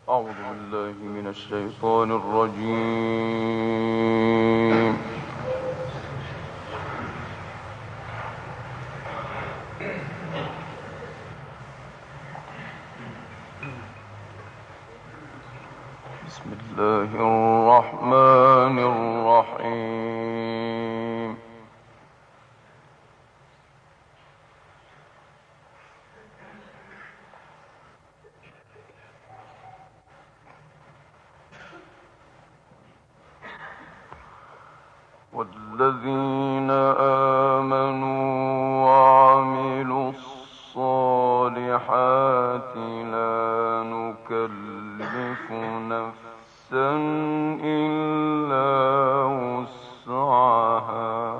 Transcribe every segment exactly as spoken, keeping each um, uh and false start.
أعوذ بالله من الشيطان الرجيم. بسم الله الرحمن الرحيم. والذين آمنوا وعملوا الصالحات لا نكلف نفسا إلا وسعها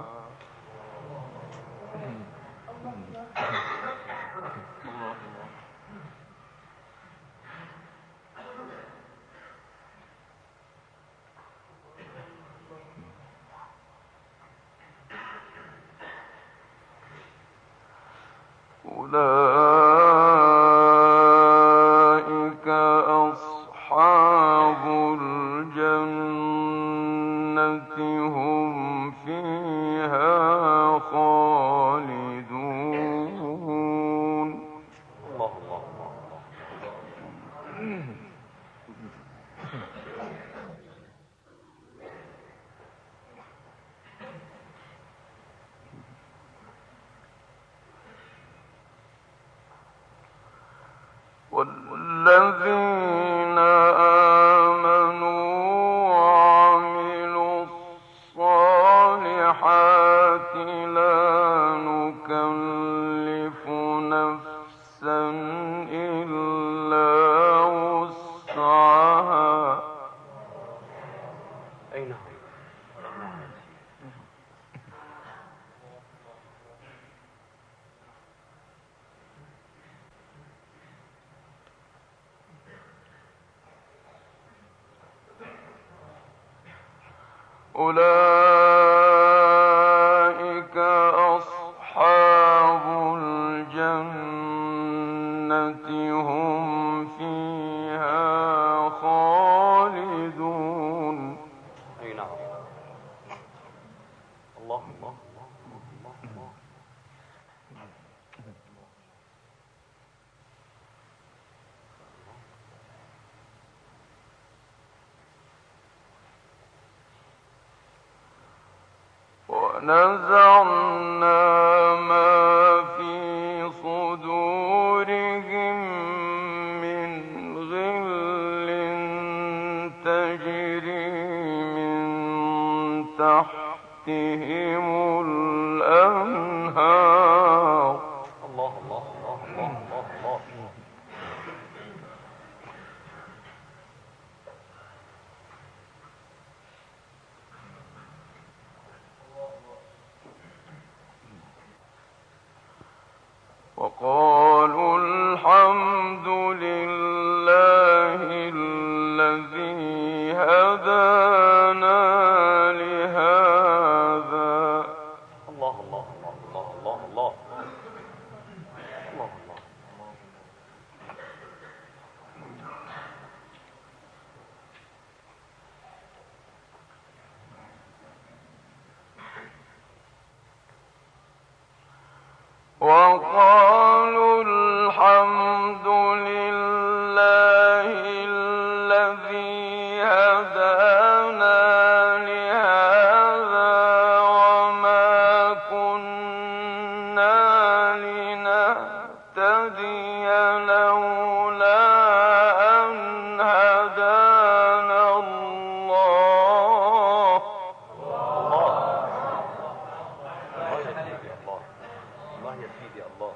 أولئك أصحاب الجنة هم فيها خالدون. الله الله والذين آمنوا وعملوا الصالحات لا نكلف نفسا إلا وسعها. أين هم؟ أولئك أصحاب الجنة هم فيها خالدون. أي نعم. الله الله الله الله الله. ونزعنا ما في صدورهم من غل تجري من تحتهم الأنهار. الله الله الله الله الله الله. وقالوا الحمد لله الذي هدانا لهذا. الله الله الله الله الله الله الله الله. وقالوا الحمد لله الذي هدانا لهذا وما كنا لنهتدي لولا أن هدانا الله. الله يا سيدي الله. الله يا سيدي الله.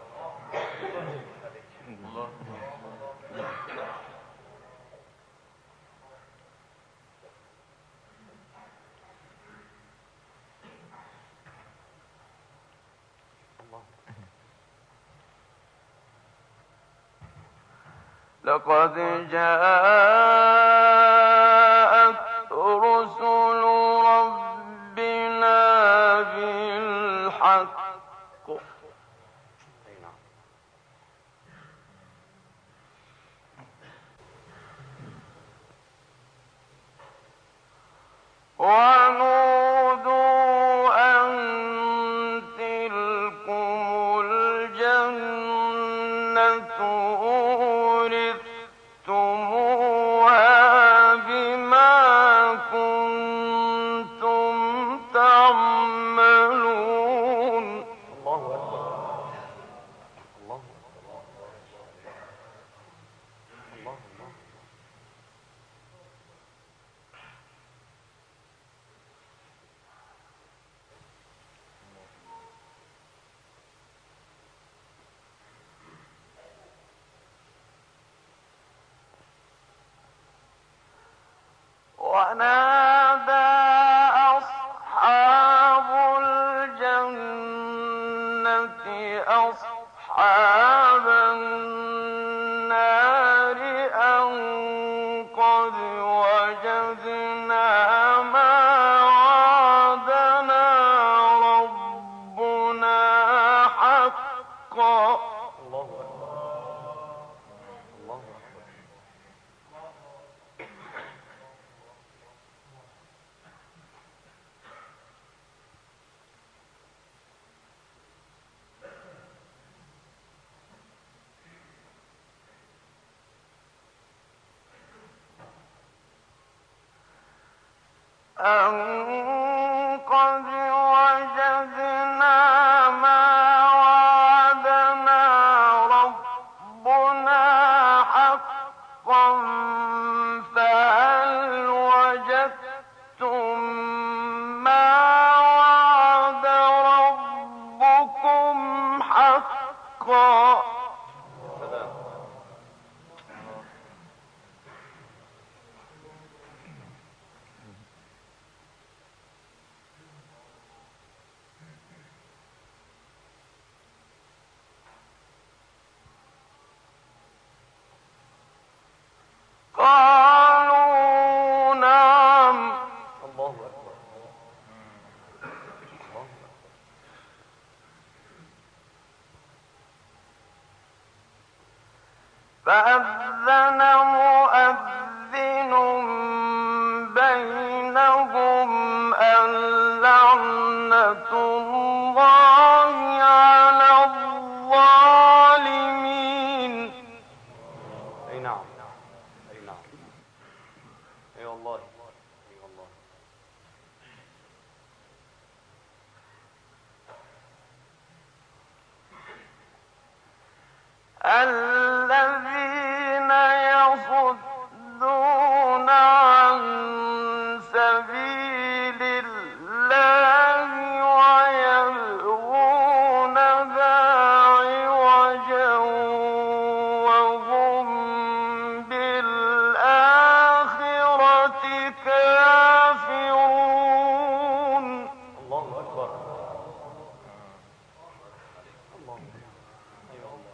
لقد جاءت رسل ربنا بالحق. أي نعم. ونودوا أن تلكم الجنة أورثتموها بما كنتم تعملون. الله أكبر. الله الله الله. ونادى أصحاب الجنة أصحاب النار أن قد وجدنا ما وعدنا ربنا حقا. الله أكبر. الله أكبر. أن قد وجدنا ما وعدنا ربنا حقا فهل وجدتم ما وعد ربكم حقا. قالوا نعم. الله أكبر. الله. فأذن مؤذن بينهم اللعنة الله على الظالمين. أي نعم. أي نعم. أي والله. أي والله. الذين يصدون عن سبيل الله ويبغونها عوجا وهم بالآخرة كافرون. الله أكبر. الله. أي والله.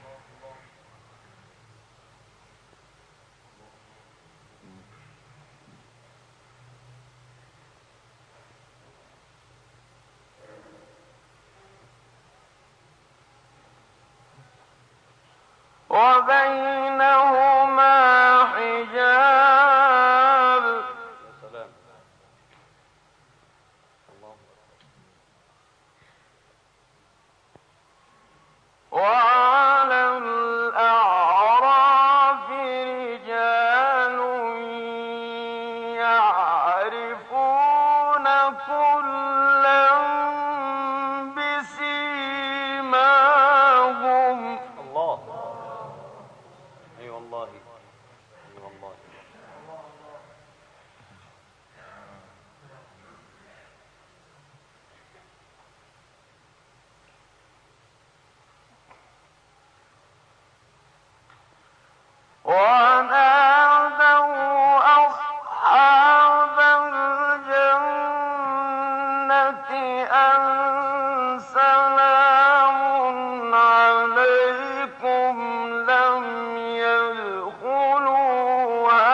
وبينهما حجاب. يا سلام. الله. وعلى الأعراف رجال يعرفون كلا بسيماهم. الله. أي والله. أي والله. ونادوا أصحاب الجنة أن سلام عليكم لم يدخلوها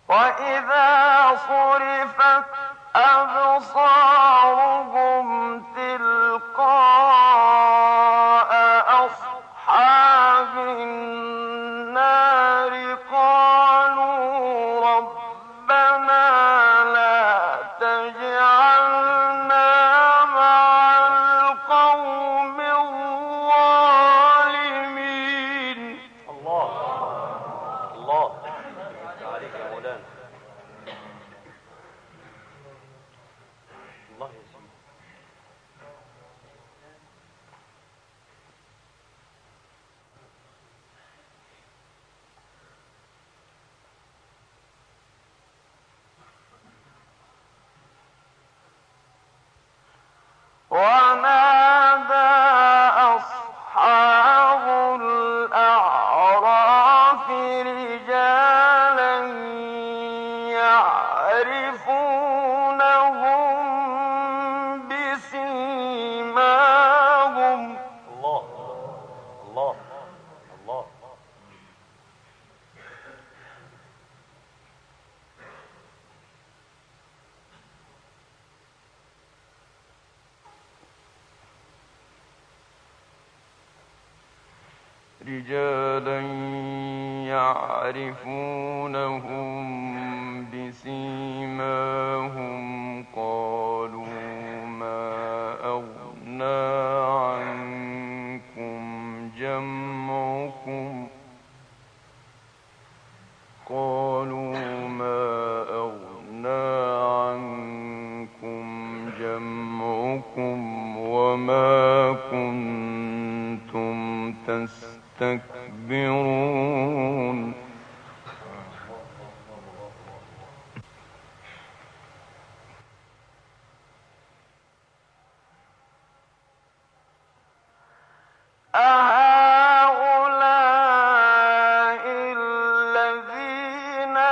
وإذا صرفت أبصارهم تلقاء أصحاب النار قالوا ربنا لا تجعلنا مع القوم الظالمين. الله الله عليك يا مولانا. الله يا سيدي. ونادى أصحاب الأعراف رجالا يعرفونهم بسيماهم. الله الله الله. رجالا يعرفونهم بسيماهم قالوا ما أغنى عنكم جمعكم قالوا ما أغنى عنكم جمعكم وما كنتم تستكبرون. أهؤلاء الذين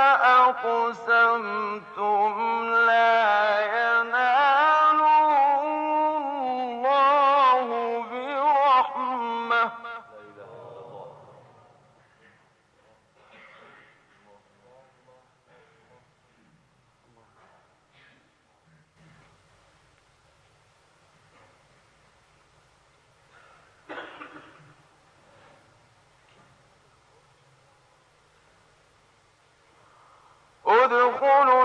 أقسمتم لا ينالهم الله برحمة ادخلوا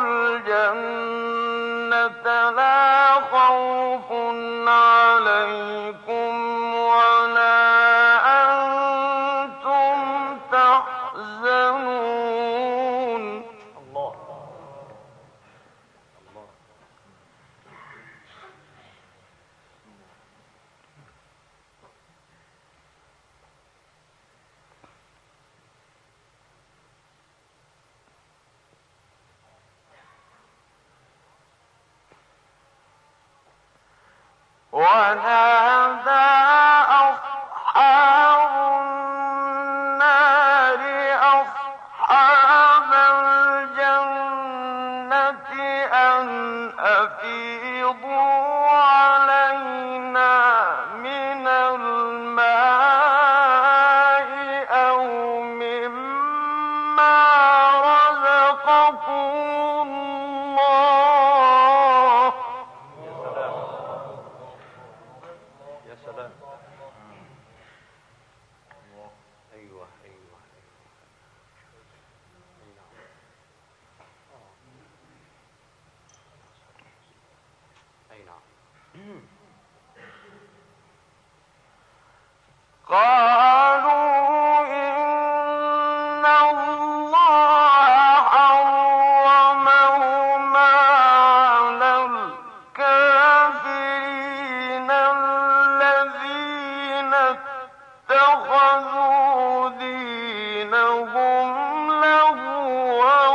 الجنة لا خوف عليكم ولا أنتم تحزنون. الله الله. ونادى أصحاب النار أصحاب الجنة أن أفيضوا علينا من الماء أو مما رزقكم الله. يا سلام. أيوة أيوة أي نعم. قالوا إن الله حرمهما على الكافرين الذين اتخذوا دينهم لهوا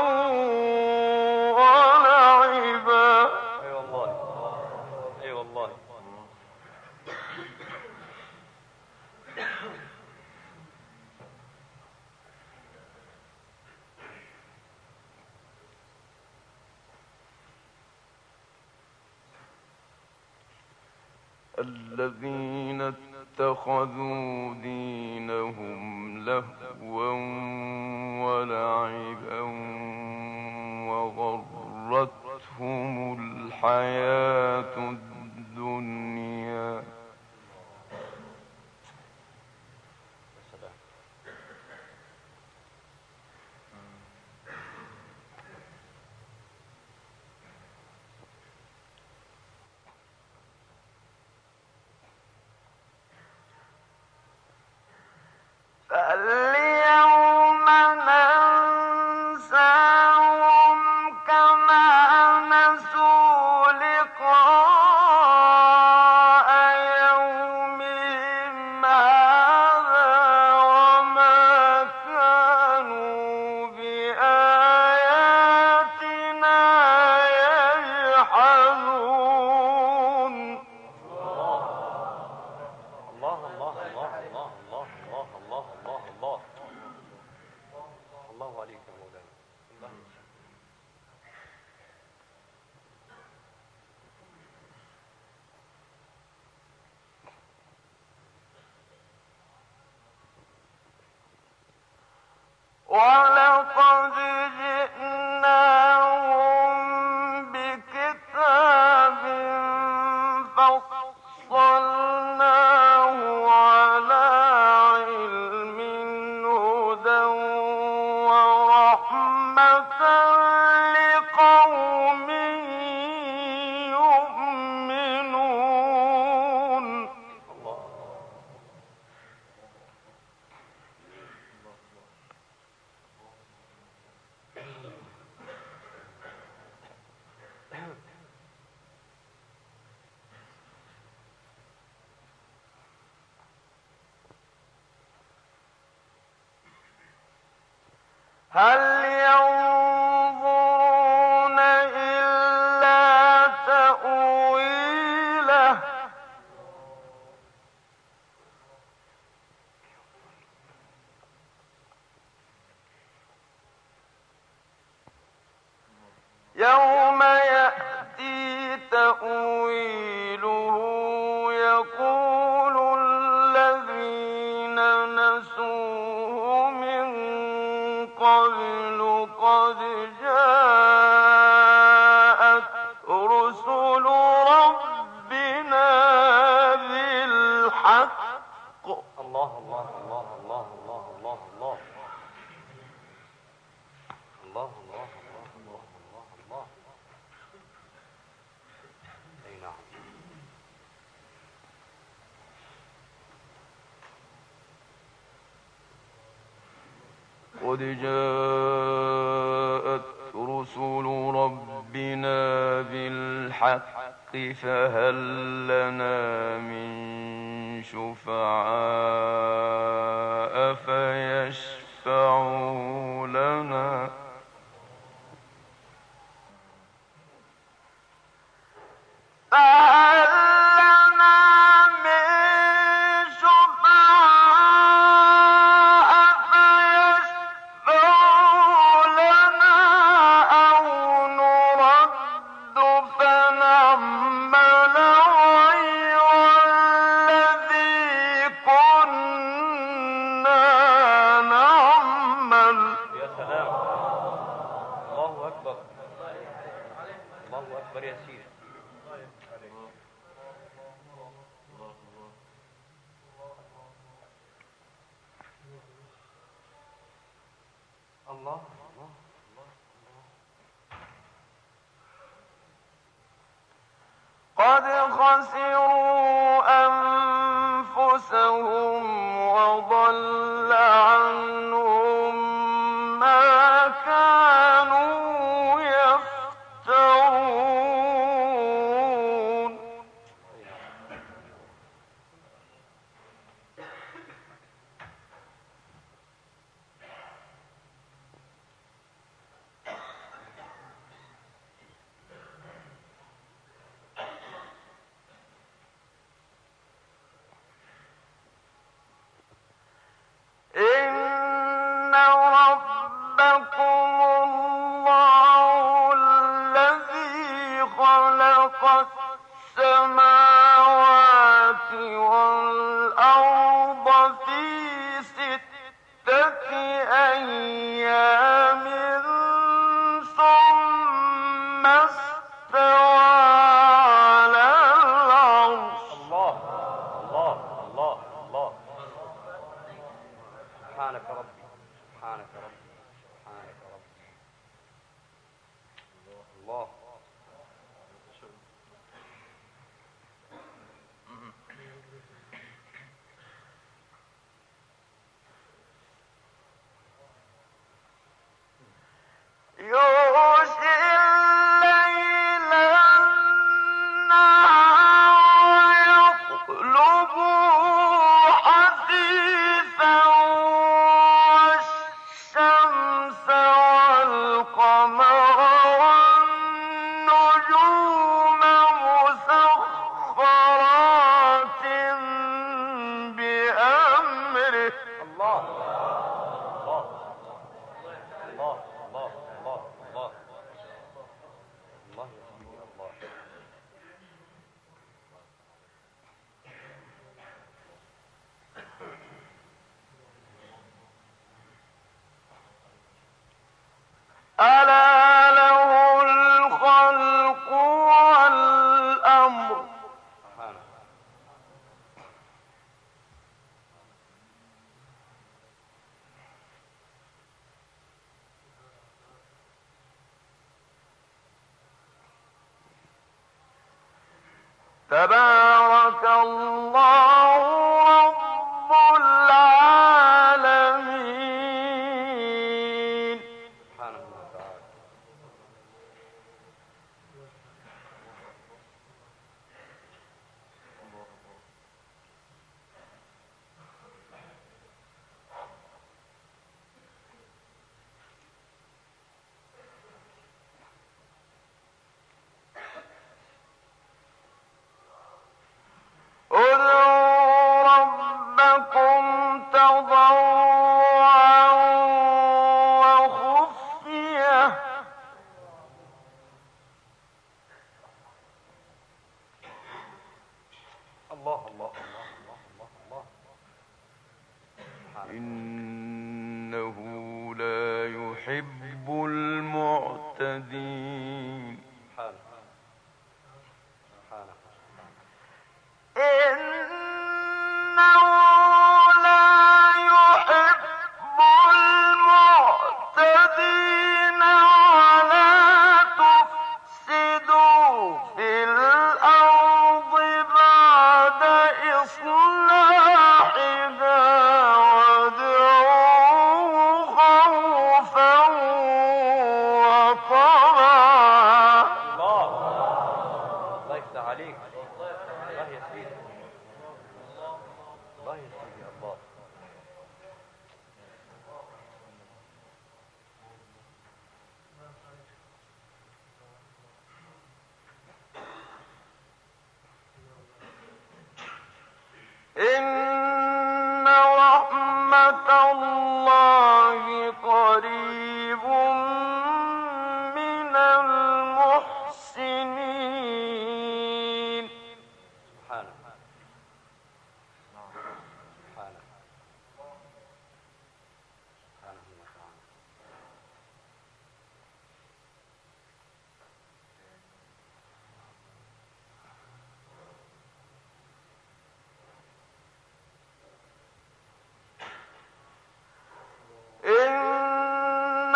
ولعبا. أي والله أي والله. الذين اتخذوا دينهم لهوا ولعبا غرتهم الحياة الدنيا فاليوم ننساهم كما نسوا لقاء يومهم هذا وما كانوا بآياتنا يجحدون. الله الله الله الله الله الله الله الله الله الله عليك يا مولانا. الله ولقد جئناهم بكتاب فصلناه على علم هدى ورحمة لقوم يؤمنون. هل ينظرون إلا تأويله يوم يأتي تأويله يقول الذين نسوه من قبل قد جاءت رسل ربنا بالحق. الله الله الله الله الله الله الله الله الله الله الله الله الله. أي نعم. قد جاءت رسل ربنا بالحق فهل لنا من شفعاء فيشفعوا لنا فهل لنا من شفعاء فيشفعوا لنا أو نرد فنعمل غير الذي كنا نعمل. يا سلام. الله أكبر. الله أكبر يا سيدي. الله الله قد خسروا أنفسهم وضل عنهم ما كانوا يفترون. إن ربكم الله الذي خلق السماوات والأرض في ستة أيام ثم استوى تبارك الله رب العالمين. سبحانه وتعالى. ادعوا ربكم تضرعا وخفية الله الله الله الله الله الله. إنه لا يحب المعتدين. إنه لا يحب المعتدين ولا تفسدوا في الأرض بعد إصلاحها وادعوه خوفا وطمعا. الله الله يفتح عليك. الله يا سيدي. الله يا سيدي. الله. إن رحمة الله قريب من المحسنين. سبحانه سبحانه سبحانه وتعالى. إن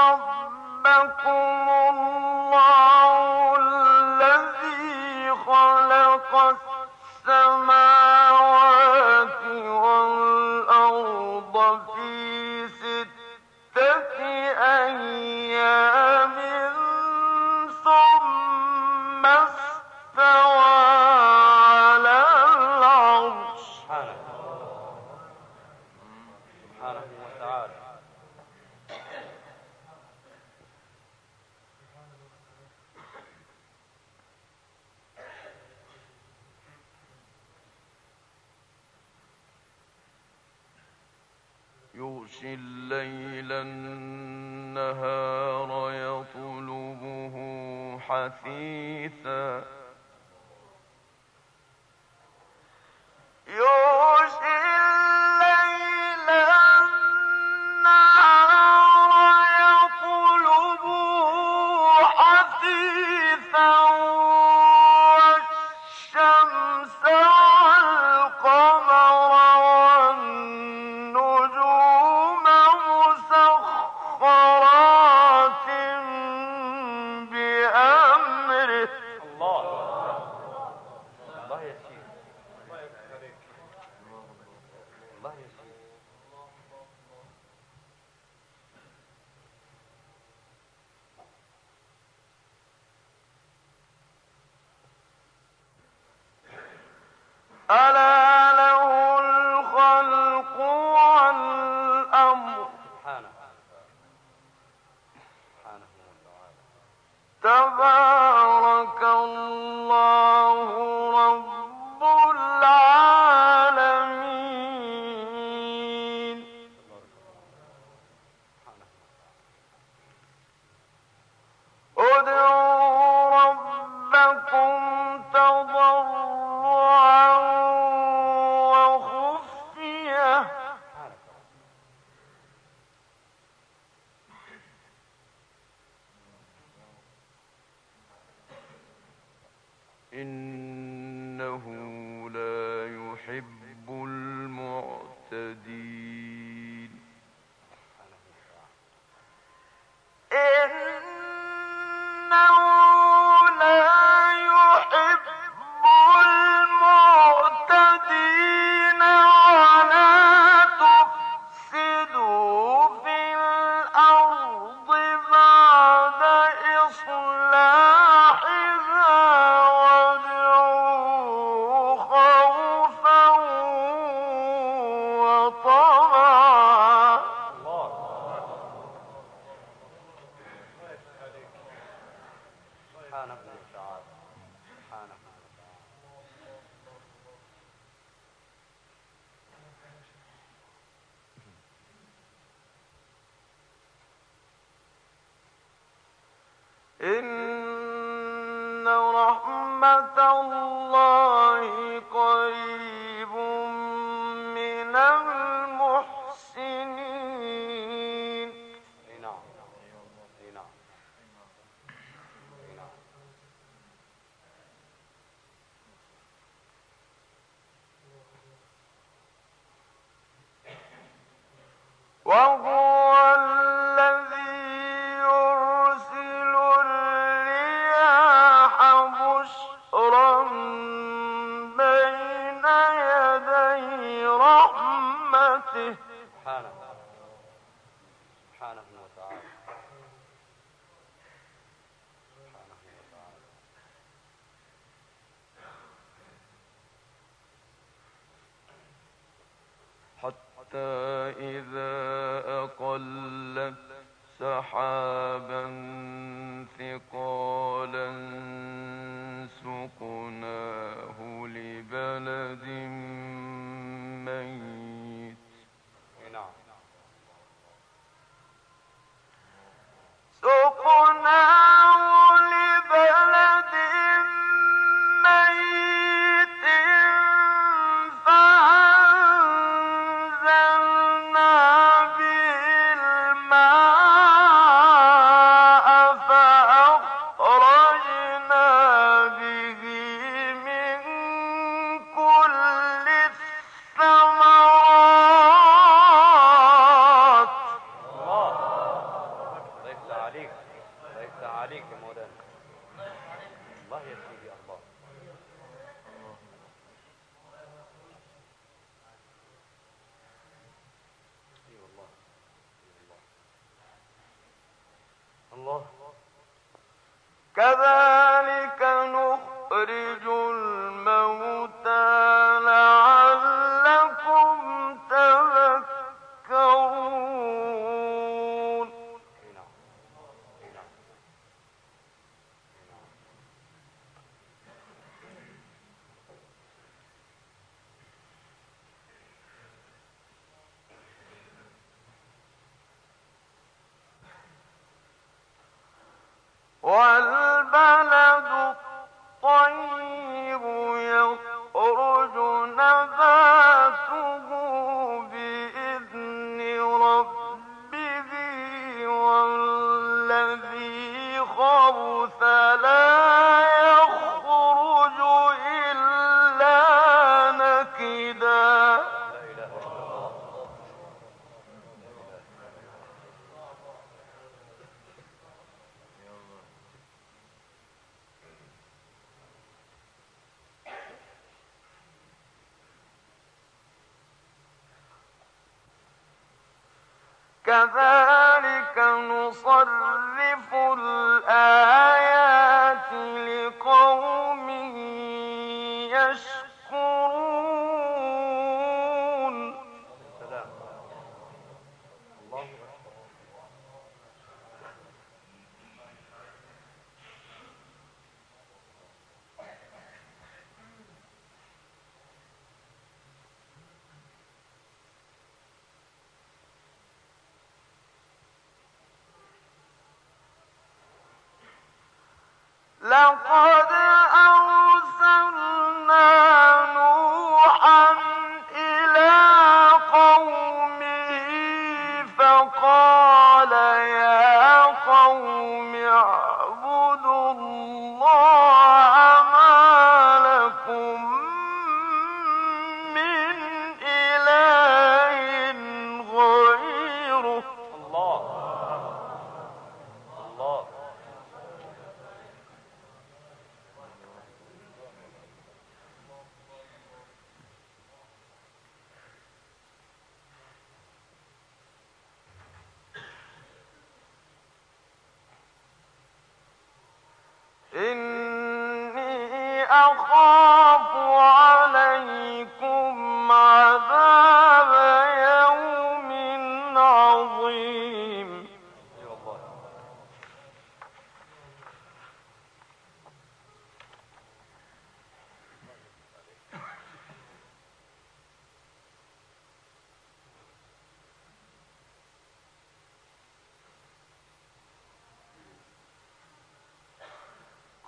ربكم الله الذي خلق السماوات والأرض في ستة أيام ثم استوى على العرش. سبحانه سبحانه وتعالى. يغشي الليل النهار يطلبه حثيثا يغشي الليل النهار يطلبه حثيثا والشمس والقمر والنجوم مسخرات بأمره. الله الله يا سيدي. الله يا سيدي. ألا له الخلق والأمر سبحانه سبحانه وتعالى. تبارك الله رب العالمين. ادعوا ربكم تضرعا وخفية إنه لا يحب المعتدين. إنه لا يحب إن رحمة الله قريب من المحسنين. نعم نعم نعم. وهو الذي يرسل الرياح بشرا بين يدي رحمته. سبحانه سبحانه وتعالى سبحانه وتعالى. حتى إذا أقلت سحابا ثقالا سقناه لبلد ميت. نعم. سقناه لبلد ميت فأنزلنا به الماء فأخرجنا به من كل الثمرات. الله ليس عليك ليس عليك يا مولانا. الله يا سيدي الله. اي والله الله. كذلك نخرج الموتى لعلكم تذكرون. اي نعم اي نعم. والبلد الطيب يخرج نباته بإذن ربه والذي خبث لا يخرج إلا نكدا. لا اله الا الله. كذلك نصرف الآيات لقوم يشكرون. السلام. الله اكبر. لقد أرسلنا نوحا إلى قومه فقال يا قوم اعبدوا الله ما لكم من إله غيره. الله الله. إني أخاف عليكم عذاب يوم عظيم. اي والله.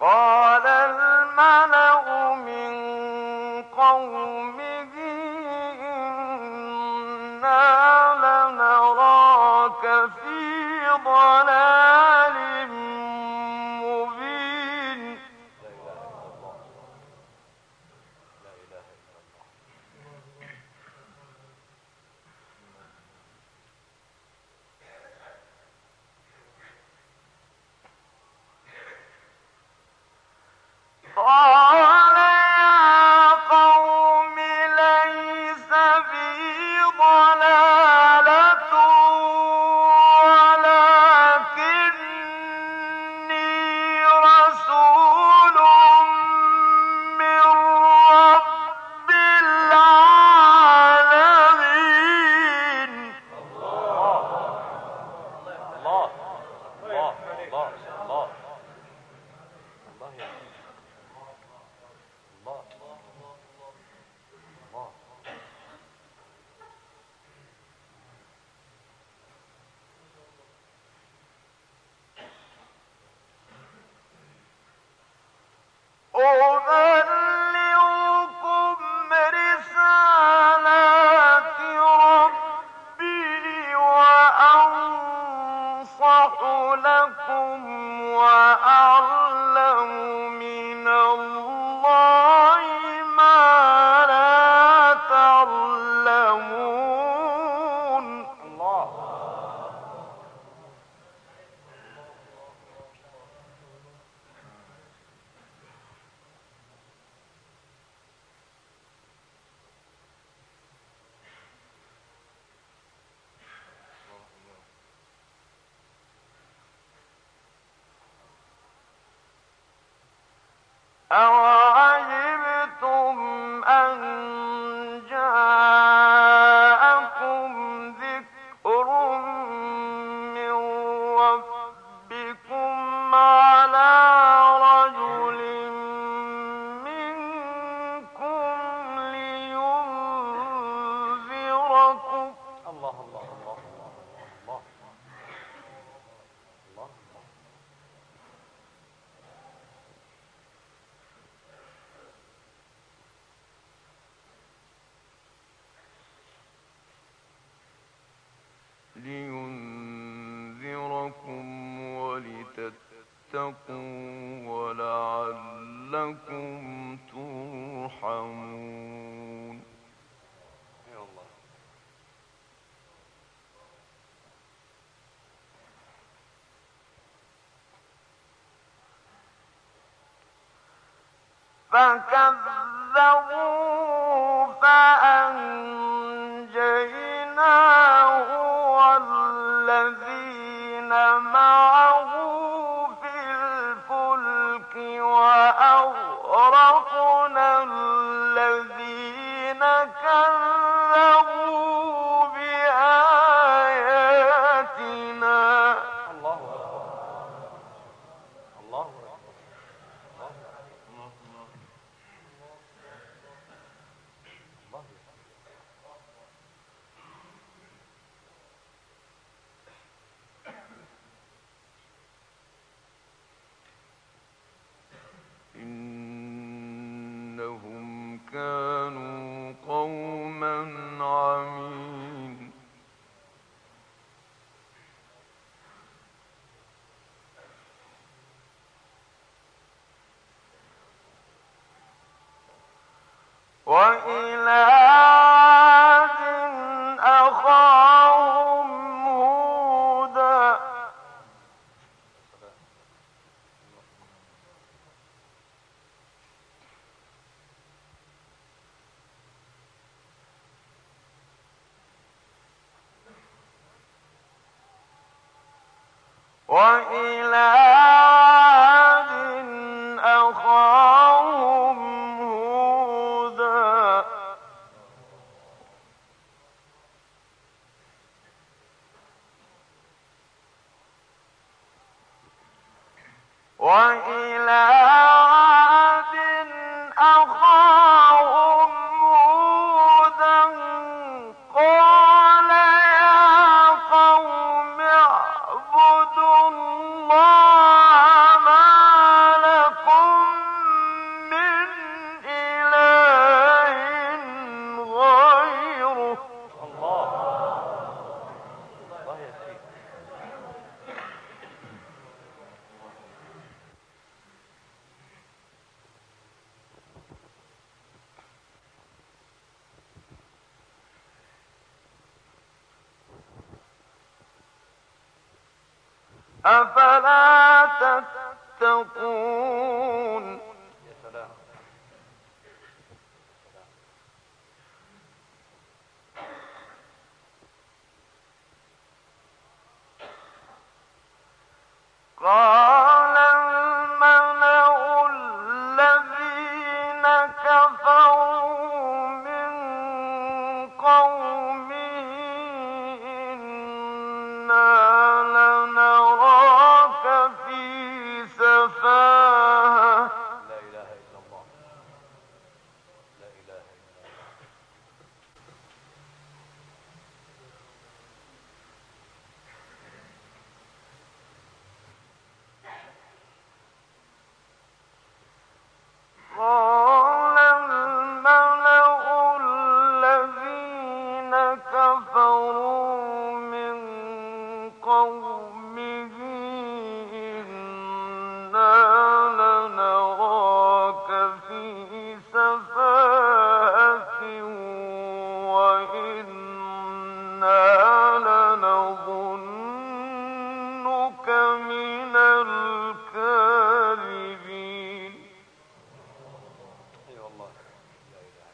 قال الملأ من قومه إنا لنراك في ضلال مبين. لا إله إلا الله. لا إله إلا الله. قال يا قوم ليس بي ضلالة ولكني رسول من رب العالمين. الله الله الله الله الله الله يا الله الله. أبلغكم رسالات ربي وأنصح لكم وأعلم من الله ما لا تعلمون. الله أَوَعَجِبْتُمْ أَن جَاءَكُمْ ذِكْرٌ مِّن رَّبِّكُمْ عَلَىٰ رَجُلٍ مِّنكُمْ لِيُنذِرَكُمْ. الله الله الله الله الله. لينذركم ولتتقوا ولعلكم ترحمون. يا الله. فكذبوا فأنجيناه والذين معه في الفلك وأغرقنا الذين كذبوا بآياتنا. الله الله إنهم كانوا قوما عمين. وإلى عاد أخاهم هودا. وإلى عاد أخاهم هودا. وإلى عاد أخاهم هودا قال يا قوم اعبدوا الله ما لكم أفلا تتقون يا سلام. قال الملأ الذين كفروا من قومه إنا لنراك في سفاهة لا إله إلا الله. لا إله إلا الله. قال الملأ الذين كفروا من قومه إنا لنراك في سفاهة وإنا لنظنك من الكاذبين أي والله. لا إله.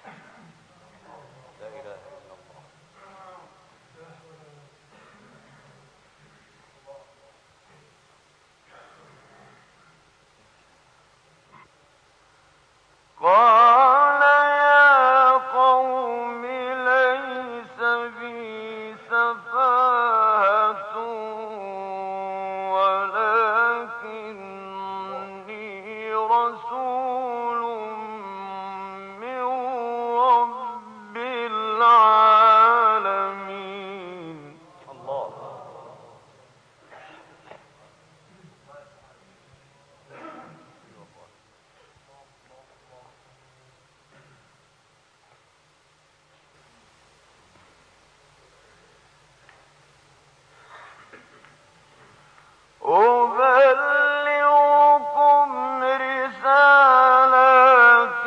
لا إله إلا الله. قال يا قوم ليس بي سفاهة ولكني رسول من رب العالمين الله. أبلغكم رسالات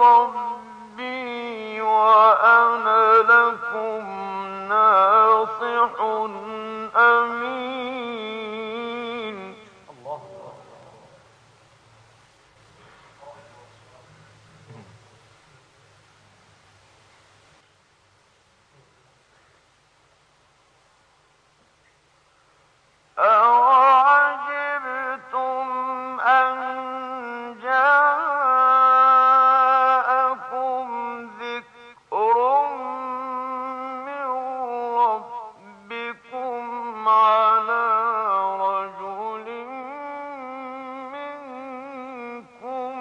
ربي وأنا لكم ناصح أمين الله. أَوَعَجِبْتُمْ أَن جَاءَكُمْ ذِكْرٌ مِّن رَّبِّكُمْ عَلَىٰ رَجُلٍ مِّنكُمْ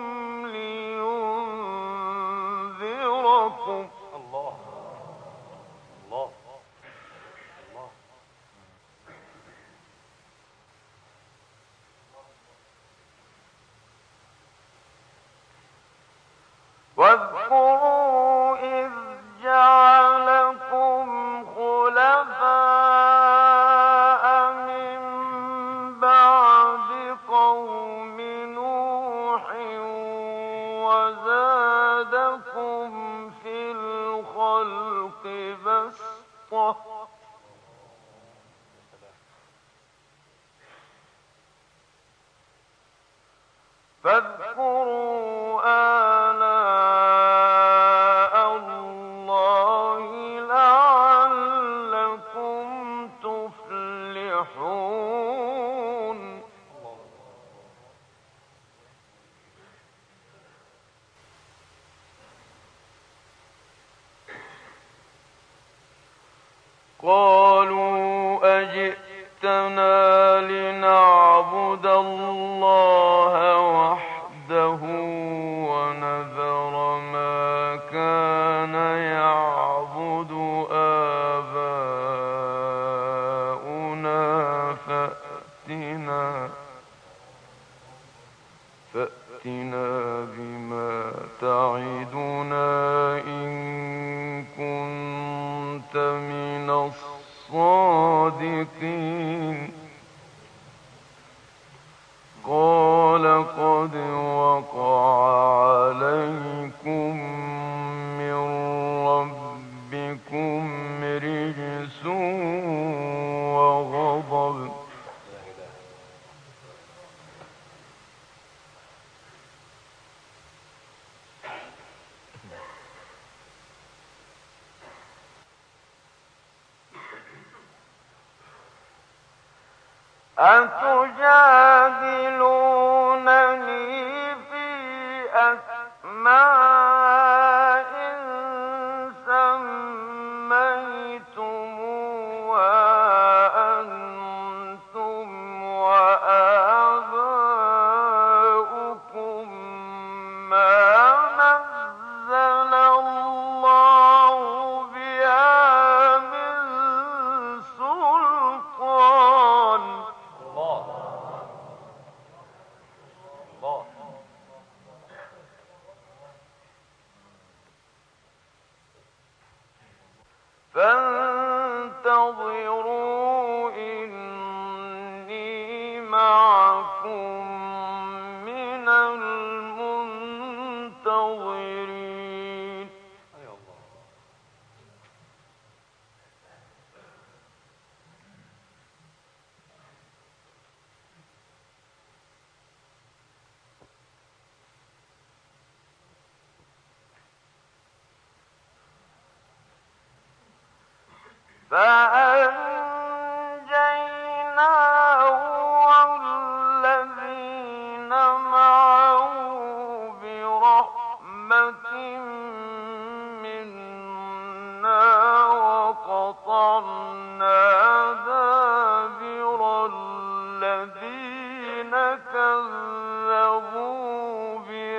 لِيُنذِرَكُمْ ۚ الله. الله. الله. واذكروا إذ جعلكم خلفاء من بعد قوم نوح وزادكم في الخلق بسطة فاذكروا آلاء الله لعلكم تفلحون قالوا أجئتنا لنعبد الله وحده ونذر ما كان يعبد آباؤنا فأتنا فأتنا بما تعدنا إن كنت من الصادقين قال قد وقع عليكم من ربكم رجس وغضب لا إله أتجادلونني في أسماء سميتموها أنتم وآباؤكم ما نزل الله بها من سلطان. الله الله فانتظروا إني معكم من المنتظرين. أي الله. فأنجيناه والذين معه برحمة منا وقطعنا دابر الذين كذبوا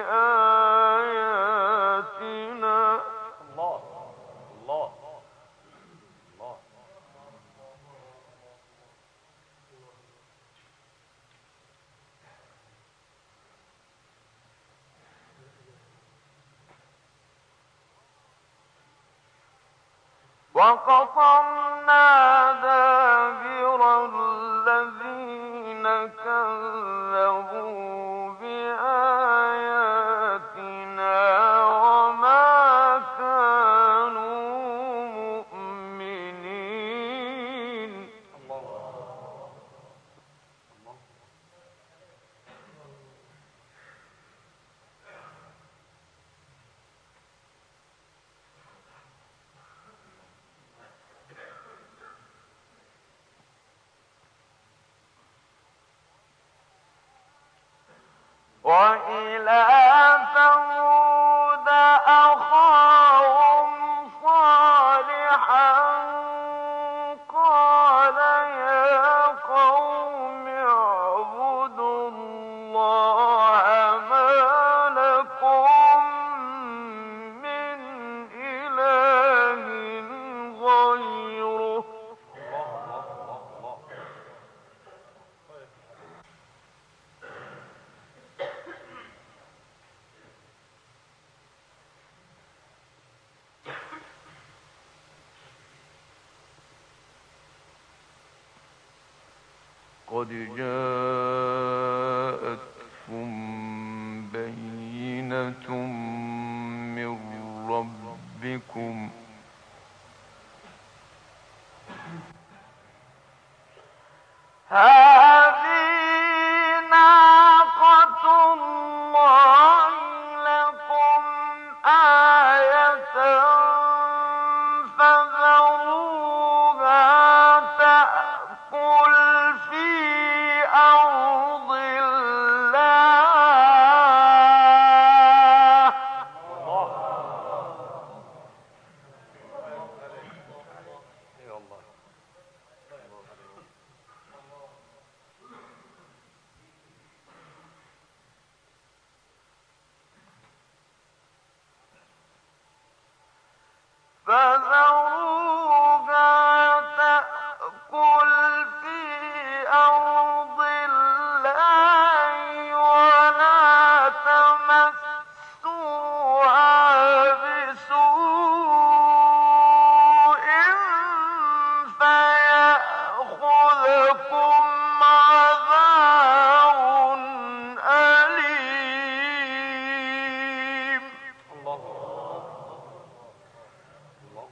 بآياتنا. الله الله الله. وقطعنا دابر الذين كذبوا بآياتنا وما كانوا مؤمنين. الله الله. وإلى ثمود أخاهم صالحا قال يا قوم اعبدوا الله ما لكم من إله غيره. قد جاءتكم بينة من ربكم هذه ناقة الله لكم آية فذروها تأكل في أرض الله. أي الله. فذروها تأكل في أرض الله ولا تمسوها بسوء فيأخذكم عذاب أليم. الله الله.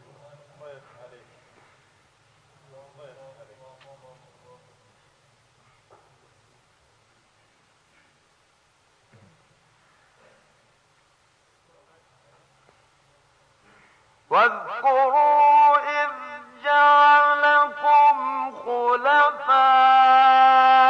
واذكروا إذ جعلكم خلفاء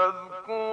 فاذكروا